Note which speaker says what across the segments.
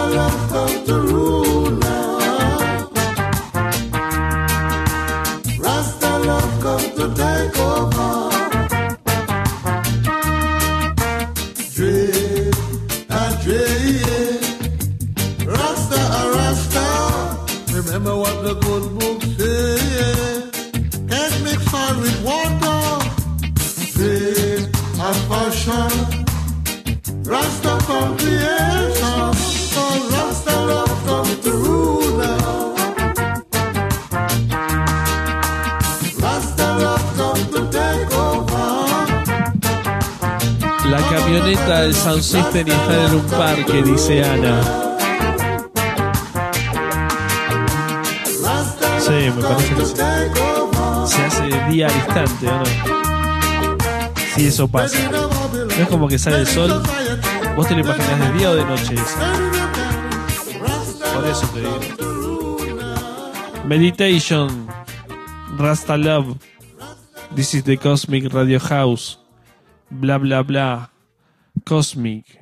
Speaker 1: love come to rule now. Rasta love come to take over. Dre, Dre, Rasta, Rasta. Remember what the good book says. Can't mix fire with water. Faith and passion. Rasta from creation. So Rasta love come to rule now. Rasta love come to take over.
Speaker 2: La camioneta del Sound System y está en un parque, dice Ana. Sí, me parece que sí. Se hace día al instante, ¿o no? Sí, eso pasa. No es como que sale el sol. Vos te lo imaginás de día o de noche eso. Por eso te digo. Meditation, Rasta Love. This is the Cosmic Radio House. Bla bla bla. Cosmic.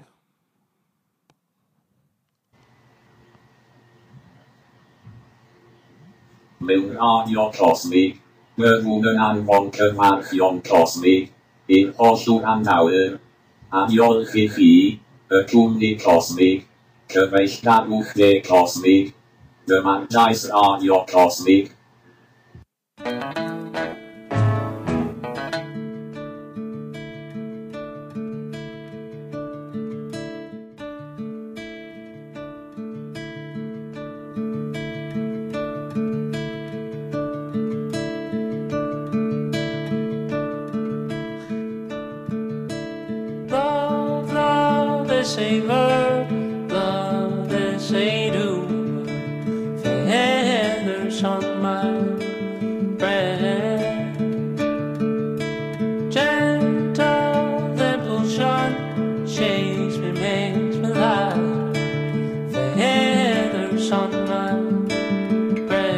Speaker 3: Med Radio Cosmic, med wonen an Wonke Marchion Cosmic, in Oslo and Nauer, an Jolfifi, Kundi Cosmic, Kevechta Ufde Cosmic, the Mandais Radio Cosmic.
Speaker 4: Love, they say do. För händer som